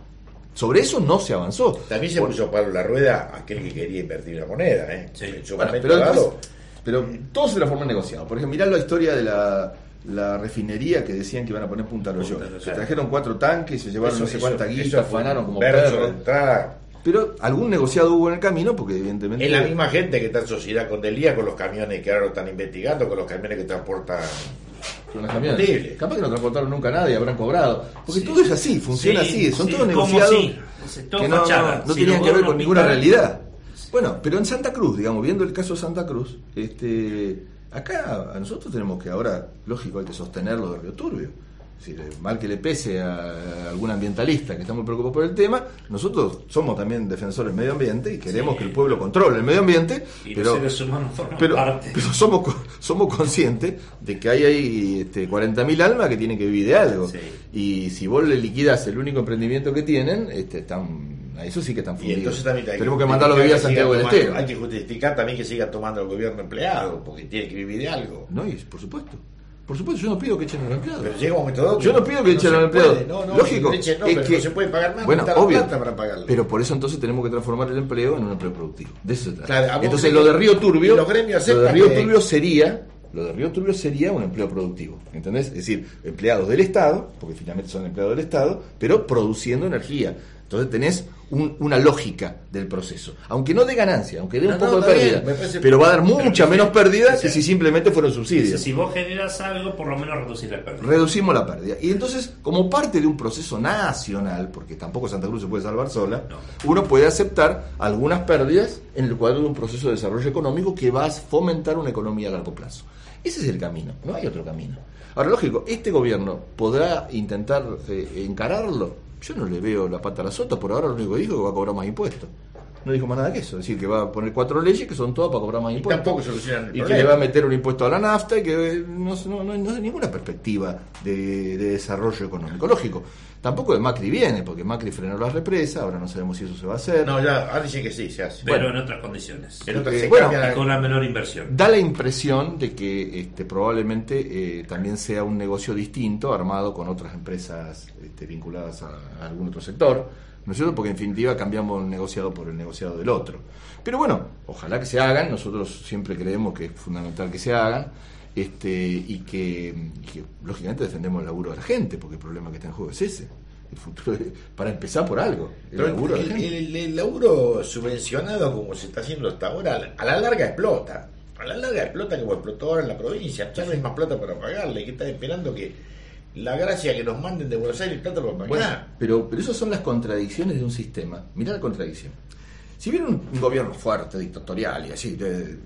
Sobre eso no se avanzó.
También se puso palo en la rueda aquel que quería invertir la moneda, ¿eh?
Sí.
En su
Bueno,
momento
pero,
dado.
entonces, pero todo se transforma en negociado. Por ejemplo, mirá la historia de la, la refinería que decían que iban a poner Punta Loyo.
Punta Loyo.
Se trajeron cuatro tanques, se llevaron
Eso-
no sé
eso-
cuánta
eso
guita,
fue
afanaron
un
como
verso de
perros.
entrada.
Pero algún negociado hubo en el camino, porque evidentemente...
Es la misma gente que está en sociedad con Delía, con los camiones que ahora lo están investigando, con los camiones que transportan.
Con los camiones.
Combustible.
Capaz que no transportaron nunca a nadie, habrán cobrado. Porque
Sí.
todo es así, funciona
Sí,
así, son
sí,
todos
¿cómo
negociados
sí? Es todo
que no,
fachada.
no
Si
tenían
los
que ver con
gobiernos
ninguna
pintan-
realidad. Bueno, pero en Santa Cruz, digamos, viendo el caso de Santa Cruz, este, acá a nosotros tenemos que ahora, lógico, hay que sostenerlo de Río Turbio. Es decir, mal que le pese a algún ambientalista que está muy preocupado por el tema, nosotros somos también defensores del medio ambiente y queremos
Sí.
que el pueblo controle el medio ambiente,
Y
pero,
los seres humanos forman
pero,
parte.
pero somos, co- somos conscientes de que hay ahí este, cuarenta mil almas que tienen que vivir de algo.
Sí.
Y si vos le liquidás el único emprendimiento que tienen, este, están, a eso sí que están
Y
fundidos.
entonces también hay
Tenemos que mandarlo a vivir a
justificar que
Santiago del
siga tomando-
Estero.
Hay que justificar también que siga tomando el gobierno empleado, porque tiene que vivir de algo.
No, y por supuesto. Por supuesto, yo no pido que echen a los empleados.
Pero llega un momento dado que
Yo no pido que echen
se
a los empleados.
puede, No, no,
Lógico.
echen, no,
es
pero
que,
no se puede pagar más.
bueno,
no está la
obvio.
plata para pagarlo.
Pero por eso entonces tenemos que transformar el empleo en un empleo productivo. De eso se trata.
Claro, a vos
entonces
crees
lo de
que-
Río Turbio,
y los gremios
lo de
aceptan
Río
que-
Turbio sería, lo de Río Turbio sería un empleo productivo, ¿entendés? Es decir, empleados del Estado, porque finalmente son empleados del Estado, pero produciendo energía. Entonces tenés un- una lógica del proceso, aunque no de ganancia, aunque dé un
No,
poco
no,
de
está
pérdida,
bien, me parece-
pero va a dar
Pero
mucha
que-
menos pérdida
que
que
sea-
si simplemente fueron
Dice,
subsidios.
si vos generas algo, por lo menos reducir la pérdida.
Reducimos la pérdida. Y entonces, como parte de un proceso nacional, porque tampoco Santa Cruz se puede salvar sola,
No.
uno puede aceptar algunas pérdidas en el cuadro de un proceso de desarrollo económico que va a fomentar una economía a largo plazo. Ese es el camino, no hay otro camino. Ahora, lógico, ¿este gobierno podrá intentar eh, encararlo? Yo no le veo la pata a la sota, por ahora lo único que dijo es que va a cobrar más impuestos. No dijo más nada que eso, es decir, que va a poner cuatro leyes que son todas para cobrar más
Y
impuestos.
tampoco solucionan el
Y que
problema.
le va a meter un impuesto a la nafta y que eh, no, no, no, no hay ninguna perspectiva de, de desarrollo económico. Lógico, tampoco de Macri viene, porque Macri frenó las represas, ahora no sabemos si eso se va a hacer.
No, ya, ahora dicen que sí, se hace.
Pero
bueno.
en otras condiciones.
En otras
Eh,
se
bueno,
cambia la-
Y con una menor inversión.
Da la impresión de que este, probablemente eh, también sea un negocio distinto, armado con otras empresas este, vinculadas a, a algún otro sector, ¿no es cierto? Porque en definitiva cambiamos el negociado por el negociado del otro. Pero bueno, ojalá que se hagan, nosotros siempre creemos que es fundamental que se hagan, este, y, que, y que lógicamente defendemos el laburo de la gente, porque el problema que está en juego es ese. El futuro es- para empezar por algo, el
Pero
laburo de la
el,
gente.
el- el laburo subvencionado como se está haciendo hasta ahora, a la larga explota. A la larga explota como explotó ahora en la provincia. Ya no hay más plata para pagarle. Que están esperando que la gracia que nos manden de Buenos Aires plata para pagar.
Bueno, pero, pero esas son las contradicciones de un sistema. Mirá la contradicción. Si viene un, un gobierno fuerte, dictatorial y así, de, de-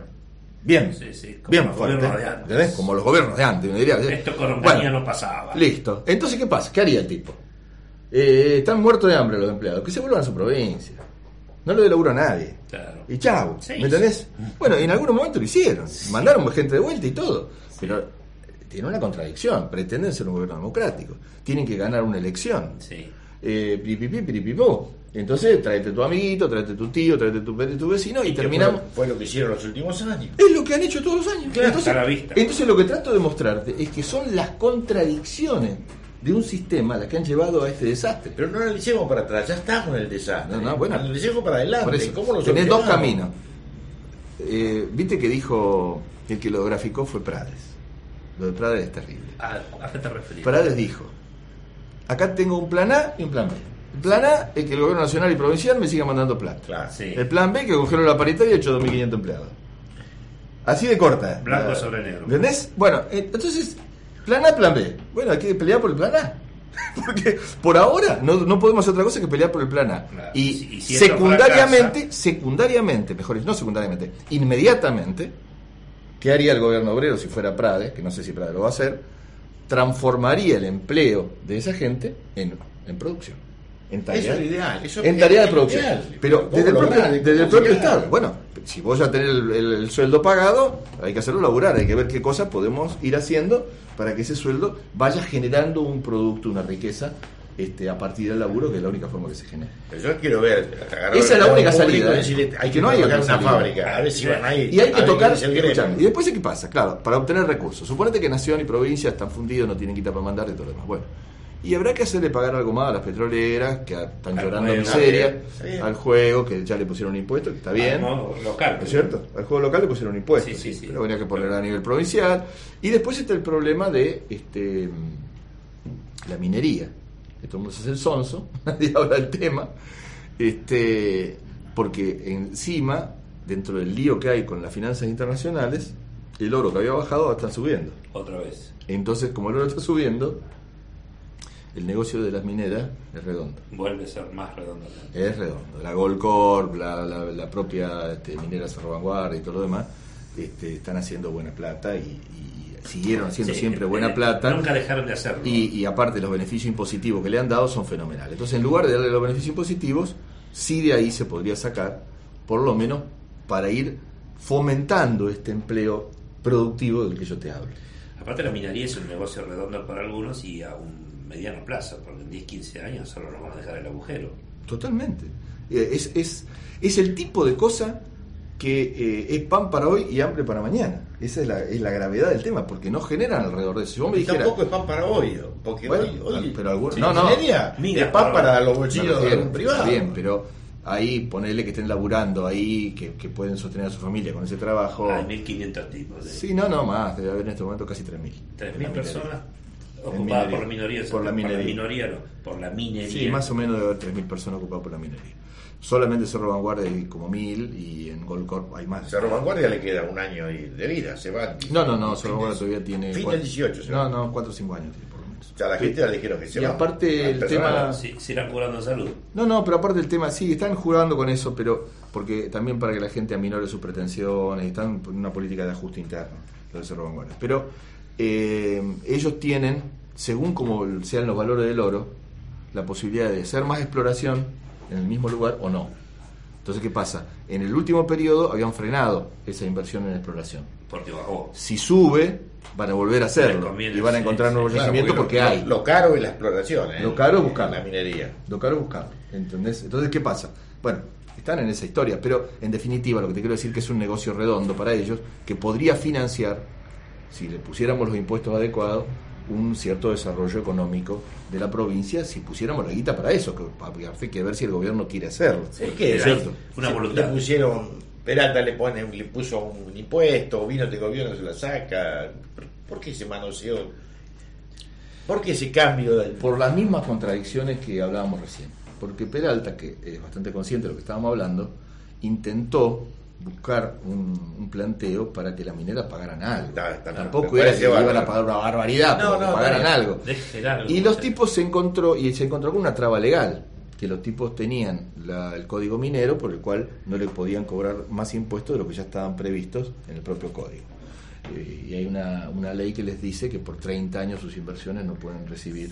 bien,
Sí, sí, como
bien
los
fuerte,
gobiernos de antes.
¿entendés? Como los gobiernos de antes, me diría.
Esto con
Bueno,
Onganía no pasaba.
listo. Entonces, ¿qué pasa? ¿Qué haría el tipo? Eh, están muertos de hambre los empleados, que se vuelvan a su provincia. No le dé laburo a nadie.
Claro.
Y chau,
Sí,
¿me entendés? Bueno, y en algún momento lo hicieron. Mandaron gente de vuelta y todo. Pero tiene una contradicción. Pretenden ser un gobierno democrático. Tienen que ganar una elección.
Sí.
Eh, piripipí, piripipó. Entonces, tráete tu amiguito, tráete tu tío, tráete tu, tu vecino y, y terminamos.
Fue, fue lo que hicieron los últimos años.
Es lo que han hecho todos los años.
Claro,
entonces,
a la vista.
entonces, lo que trato de mostrarte es que son las contradicciones de un sistema las que han llevado a este desastre.
Pero no analicemos para atrás, ya estamos en el desastre.
No, no, bueno,
analicemos para adelante.
Por eso,
¿Cómo lo
tenés dos
solucionamos?
caminos. Eh, Viste que dijo, el que lo graficó fue Prades. Lo de Prades es terrible.
¿A, a qué te referís?
Prades dijo, acá tengo un plan A y un plan B. El plan A es que el gobierno nacional y provincial me siga mandando plata.
Claro.
Sí.
El plan B que congeló la paritaria y hecho dos mil quinientos empleados. Así de corta.
Blanco
la,
sobre negro.
¿Entendés? Bueno, entonces, plan A, plan B. Bueno, hay que pelear por el plan A. Porque por ahora no, no podemos hacer otra cosa que pelear por el plan A.
Claro.
Y,
y, y si
secundariamente,
fracasa...
secundariamente, mejor dicho, no secundariamente, inmediatamente, ¿qué haría el gobierno obrero si fuera Prades? Que no sé si Prades lo va a hacer. Transformaría el empleo de esa gente en, en producción. En tarea,
eso es lo ideal. Eso
en
es
tarea de
lo
producción.
ideal.
Pero desde el
¿Cómo
propio,
lograr?
desde el
¿Cómo
propio
llegar?
Estado. Bueno, si vos ya tenés el, el, el sueldo pagado, hay que hacerlo laburar, hay que ver qué cosas podemos ir haciendo para que ese sueldo vaya generando un producto, una riqueza, este, a partir del laburo, que es la única forma que se genera.
Pero yo quiero ver.
Esa es la única salida, ¿eh?
Decirle, hay
Que
que
no hay
tocar
otra
una
salida.
fábrica. A ver si van ahí.
Y hay que
a ver
tocar,
qué dice el gremio.
escuchame, y después ¿qué pasa? Claro, para obtener recursos. Suponete que nación y provincia están fundidos, no tienen quita para mandar y todo lo demás. Bueno, y habrá que hacerle pagar algo más a las petroleras, que están
Al
llorando
juego,
miseria,
bien.
al juego, que ya le pusieron un impuesto, que está bien.
No, local.
¿No es cierto? Al juego local le pusieron un impuesto,
Sí, sí,
sí,
sí.
pero habría que ponerlo a nivel provincial. Y después está el problema de este la minería, que todo el mundo se hace el sonso, nadie habla del tema, este porque encima, dentro del lío que hay con las finanzas internacionales, el oro que había bajado está subiendo.
Otra vez.
Entonces, como el oro está subiendo, el negocio de las mineras es redondo.
Vuelve a ser más redondo.
Es redondo. La Goldcorp, la, la, la propia este, minera Cerro Vanguardia y todo lo demás, este, están haciendo buena plata y, y siguieron haciendo
Sí,
siempre
eh,
buena
eh,
plata.
Nunca dejaron de hacerlo.
Y, y aparte los beneficios impositivos que le han dado son fenomenales. Entonces, en lugar de darle los beneficios impositivos, sí de ahí se podría sacar, por lo menos, para ir fomentando este empleo productivo del que yo te hablo.
Aparte la minería es un negocio redondo para algunos y a un mediano plazo, porque en diez, quince años solo nos van a dejar el agujero.
Totalmente. Eh, Es, es, es el tipo de cosa que eh, es pan para hoy y hambre para mañana. Esa es la, es la gravedad del tema, porque no generan alrededor de eso. Si vos me
Y
dijeras,
tampoco es pan para hoy, porque
bueno,
hoy, hoy
pero algunos-
sí,
no, no.
minería
Mira,
es pan
para-
para los
me
bolsillos de
refiero,
un privado.
está bien, pero ahí ponerle que estén laburando ahí, que, que pueden sostener a su familia con ese trabajo.
Hay mil quinientos tipos. De
Sí, no, no, más, debe haber en este momento casi tres mil.
tres mil personas
En
ocupadas
minería.
por la minoría.
Por la minería.
Por la minoría, no, por la minería.
Sí, más o menos debe haber tres mil personas ocupadas por la minería. Solamente Cerro Vanguardia hay como mil y en Goldcorp hay más.
Cerro Vanguardia le queda un año y- de vida, se va.
No, no, no,
Fin
Cerro
de-
Vanguardia todavía tiene...
Fin
cuatro-
del dieciocho. se
No,
va.
no, cuatro o cinco años tiene por lo menos.
O sea, la gente ya le dijeron que se
Y
va.
aparte
Al
el
personal.
tema-
Si, si irán curando en salud.
No, no, pero aparte el tema, sí, están jugando con eso, pero porque también para que la gente aminore sus pretensiones, están en una política de ajuste interno, lo de Cerro Vanguardia. Pero eh, ellos tienen, según como sean los valores del oro, la posibilidad de hacer más exploración en el mismo lugar o no. Entonces, ¿qué pasa? En el último periodo habían frenado esa inversión en exploración.
Porque bajó.
Si sube, van a volver a
Les
hacerlo
conviene,
y van a
sí,
encontrar
sí,
nuevos
Claro,
yacimientos
porque
porque
lo,
hay.
Lo caro es la exploración, ¿eh?
Lo caro es
En
buscarlo.
la minería.
Lo caro es buscarlo, ¿entendés? Entonces, ¿qué pasa? Bueno, están en esa historia, pero en definitiva lo que te quiero decir es que es un negocio redondo para ellos que podría financiar, si le pusiéramos los impuestos adecuados, un cierto desarrollo económico de la provincia, si pusiéramos la guita para eso, que hay que ver si el gobierno quiere hacerlo.
¿Por qué?
¿Es cierto?
Una
Se-
voluntad.
Le pusieron, Peralta le pone, le puso un impuesto, vino este gobierno se la saca. ¿Por qué se manoseó? ¿Por qué ese cambio del...
Por las mismas contradicciones que hablábamos recién. Porque Peralta, que es bastante consciente de lo que estábamos hablando, intentó buscar un, un planteo para que las mineras pagaran algo.
Está- está-
Tampoco
me
era
parece
que iban
bárbaro.
a pagar una barbaridad,
No,
pero que
no,
pagaran
no.
algo.
Deje algo.
Y los tipos se encontró y se encontró con una traba legal, que los tipos tenían la- el código minero por el cual no le podían cobrar más impuestos de lo que ya estaban previstos en el propio código. Eh, y hay una, una ley que les dice que por treinta años sus inversiones no pueden recibir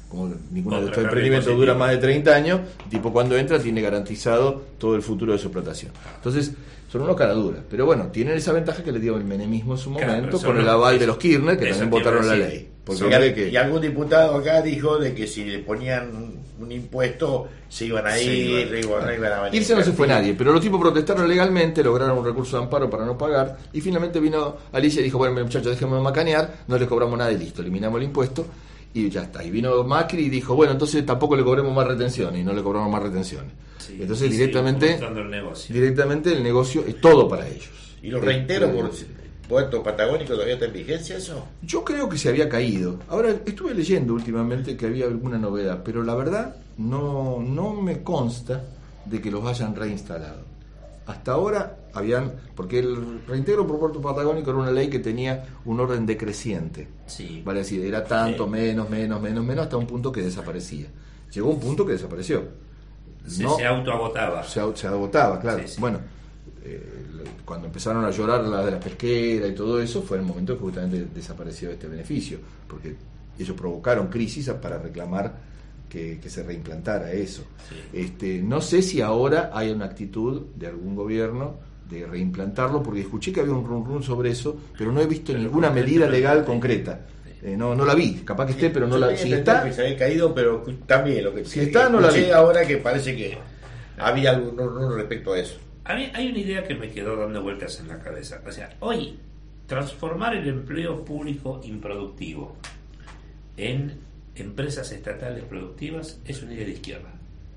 como ninguno de
Otra
estos
carga
emprendimientos
impositiva.
dura más de treinta años, tipo cuando entra tiene garantizado todo el futuro de su explotación. Entonces, son unos caraduras. Pero bueno, tienen esa ventaja que le dio el menemismo en su
Claro,
momento,
pero
con
son
el
los-
aval de
eso-
los Kirchner, que
eso
también
te iba a
votaron la
decir.
ley. Porque
Y,
sabe que...
y algún diputado acá dijo de que si le ponían un impuesto se iban a
Se
ir,
iban.
le iban, no iban a venir.
Irse no se fue nadie, pero los tipos protestaron legalmente, lograron un recurso de amparo para no pagar, y finalmente vino Alicia y dijo, bueno, muchachos, déjenme macanear, no les cobramos nada y listo, eliminamos el impuesto, y ya está. Y vino Macri y dijo, bueno, entonces tampoco le cobremos más retenciones, y no le cobramos más retenciones.
Sí,
Entonces
y
directamente,
sigue fomentando el negocio.
directamente el negocio es todo para ellos.
¿Y los
Eh,
reinteros
eh,
por Puerto Patagónico todavía está en vigencia eso?
Yo creo que se había caído. Ahora estuve leyendo últimamente que había alguna novedad, pero la verdad no, no me consta de que los hayan reinstalado. Hasta ahora habían, porque el reintegro por Puerto Patagónico era una ley que tenía un orden decreciente.
Sí.
Vale decir, era tanto,
Sí.
menos, menos, menos, menos, hasta un punto que desaparecía. Llegó un punto que desapareció.
Se,
No-
se autoagotaba.
se, se agotaba, claro.
Sí, sí.
Bueno, eh, cuando empezaron a llorar las de la pesquera y todo eso, fue el momento que justamente desapareció este beneficio, porque ellos provocaron crisis para reclamar que, que se reimplantara eso.
Sí.
Este, no sé si ahora hay una actitud de algún gobierno de reimplantarlo, porque escuché que había un run run sobre eso, pero no he visto
Pero
ninguna
concreto,
medida
no.
legal concreta. Eh, no, no la vi, capaz que esté, pero no
Yo
la
tenía
si
entendido
está.
que se había caído, pero también lo que
Si está, no la
escuché
vi.
ahora que parece que había algún run respecto a eso.
A mí hay una idea que me quedó dando vueltas en la cabeza. O sea, hoy, transformar el empleo público improductivo en empresas estatales productivas es una idea de izquierda.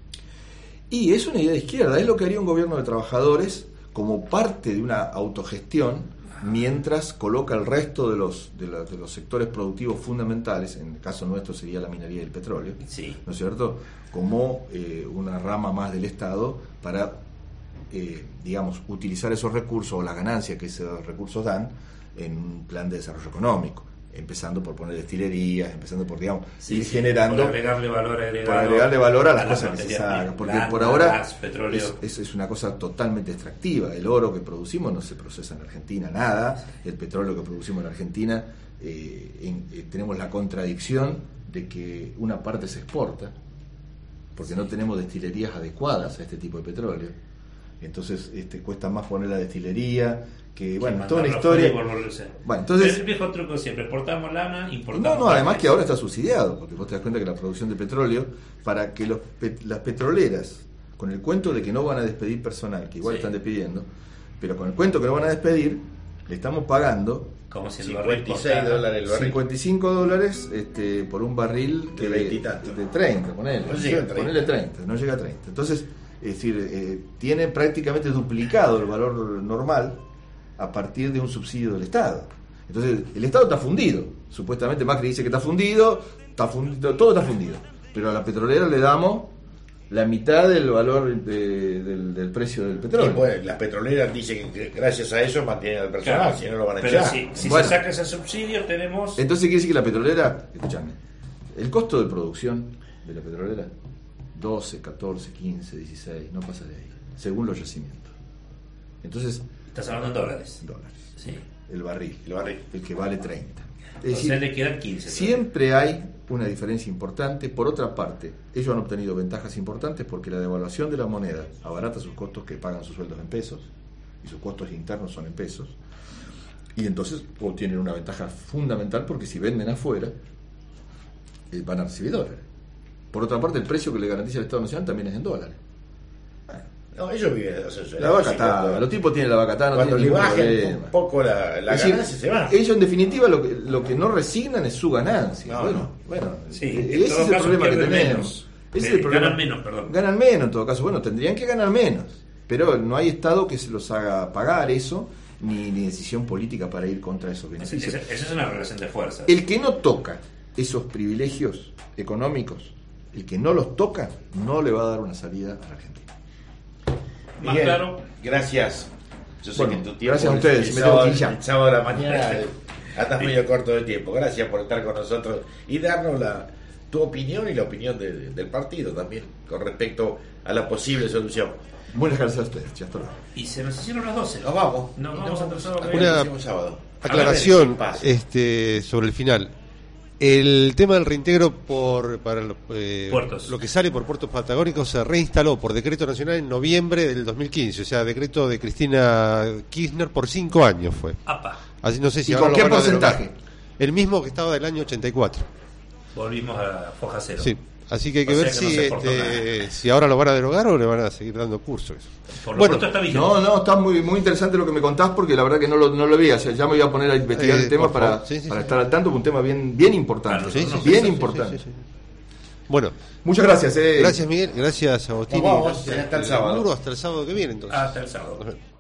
Y es una idea de izquierda, es lo que haría un gobierno de trabajadores como parte de una autogestión, mientras coloca el resto de los, de, la- de los sectores productivos fundamentales, en el caso nuestro sería la minería y el petróleo,
Sí.
¿no es cierto?, como eh, una rama más del Estado para, eh, digamos, utilizar esos recursos o las ganancias que esos recursos dan en un plan de desarrollo económico, empezando por poner destilerías, empezando por, digamos,
Sí,
ir
sí,
generando...
por agregarle valor agregado,
Por agregarle valor a las
a
cosas que se
materias
sacan, porque
primas,
por
plata,
ahora
gas, petróleo.
es, es, es una cosa totalmente extractiva. El oro que producimos no se procesa en Argentina, nada. El petróleo que producimos en Argentina, eh, en- eh, tenemos la contradicción de que una parte se exporta, porque no tenemos destilerías adecuadas a este tipo de petróleo. Entonces este, cuesta más poner la destilería, que bueno,
Que
toda una
mandarlo afuera
historia.
y volverse.
Bueno, entonces-
Pero el viejo truco siempre, exportamos lana, importamos.
No, no, además
carnes.
que ahora está subsidiado, porque vos te das cuenta que la producción de petróleo, para que los pet- las petroleras, con el cuento de que no van a despedir personal, que igual
Sí.
están despidiendo, pero con el cuento que no van a despedir, le estamos pagando
Como si el barril
cincuenta y seis
costara-
dólares el barril.
cincuenta y cinco dólares este, por un barril que
De veinte y tanto.
de treinta, ponele,
No llega a treinta.
ponele treinta, no llega a treinta. Entonces, es decir, eh, tiene prácticamente duplicado el valor normal a partir de un subsidio del Estado. Entonces, el Estado está fundido. Supuestamente Macri dice que está fundido, está fundido, todo está fundido. Pero a la petrolera le damos la mitad del valor de- del, del precio del
Y
petróleo.
pues, las petroleras dicen que gracias a eso mantienen al personal,
Claro,
si no lo van a
pero
echar.
si, si
Bueno.
se saca ese subsidio, tenemos.
Entonces quiere decir que la petrolera, escúchame, el costo de producción de la petrolera, doce, catorce, quince, dieciséis, no pasa de ahí, según los yacimientos. Entonces,
Estás hablando en dólares.
dólares,
Sí.
el barril,
El barril.
el que vale treinta. Es
O sea,
decir,
le quedan quince.
siempre hay una diferencia importante. Por otra parte, ellos han obtenido ventajas importantes porque la devaluación de la moneda abarata sus costos, que pagan sus sueldos en pesos, y sus costos internos son en pesos. Y entonces obtienen una ventaja fundamental porque si venden afuera, eh, van a recibir dólares. Por otra parte, el precio que le garantiza el Estado Nacional también es en dólares.
No, ellos viven de eso.
La vaca está, los tipos tienen la vaca no
Cuando
tienen
le
ningún
bajen
problema.
un poco la, la
Es decir,
ganancia, se van.
ellos en definitiva lo que, lo que no resignan es su ganancia.
No,
bueno,
no.
bueno,
Sí,
eh,
en
ese
todo
es el
caso
problema que
pierden
tenemos.
menos.
Ese es
Eh,
el problema.
ganan menos, perdón.
Ganan menos en todo caso. Bueno, tendrían que ganar menos, pero no hay Estado que se los haga pagar eso, ni, ni decisión política para ir contra esos
Esa,
beneficios.
esa- esa es una relación de fuerzas.
El que no toca esos privilegios económicos, el que no los toca, no le va a dar una salida a la Argentina.
Más
Miguel,
claro.
gracias. Yo sé
Bueno,
que en tu tiempo
gracias a ustedes,
el,
si me tengo
sábado,
que ir ya.
el sábado de la mañana eh, andas medio corto de tiempo. Gracias por estar con nosotros y darnos la, tu opinión y la opinión de- del partido también con respecto a la posible solución.
Buenas gracias a ustedes. Ya hasta luego.
Y se nos hicieron las doce.
Nos vamos.
Nos
Y
vamos a
nos
atrasar
a
otra
ver
vez.
el próximo sábado.
Aclaración
A ver, pasa.
este, sobre el final. El tema del reintegro por para lo, eh,
Puertos.
lo que sale por puertos patagónicos se reinstaló por decreto nacional en noviembre del dos mil quince, o sea, decreto de Cristina Kirchner por cinco años fue.
Apa.
Así no sé si
¿Y
ahora
con
lo
qué
van a
porcentaje?
derogar. El mismo que estaba del año ochenta y cuatro.
Volvimos a foja cero.
Sí. Así que hay que
O
ver
sea que no
si
se cortó
este,
nada.
si ahora lo van a derogar o le van a seguir dando cursos.
Por lo
Bueno,
pronto está vigente.
No, no, está muy muy interesante lo que me contás porque la verdad que no lo, no lo vi, o sea, ya me voy a poner a investigar
Eh,
el tema
por
para,
favor. Sí, sí,
para
sí.
estar al tanto, porque un tema bien bien importante,
Claro, sí, sí,
bien
sí, sí,
importante.
Sí, sí, sí. Bueno,
Muchas gracias. Eh.
gracias Miguel, gracias Agustín.
Nos vamos,
Gracias,
hasta el
eh,
sábado.
Muro, hasta el sábado que viene entonces.
Hasta el sábado.
Nos vemos.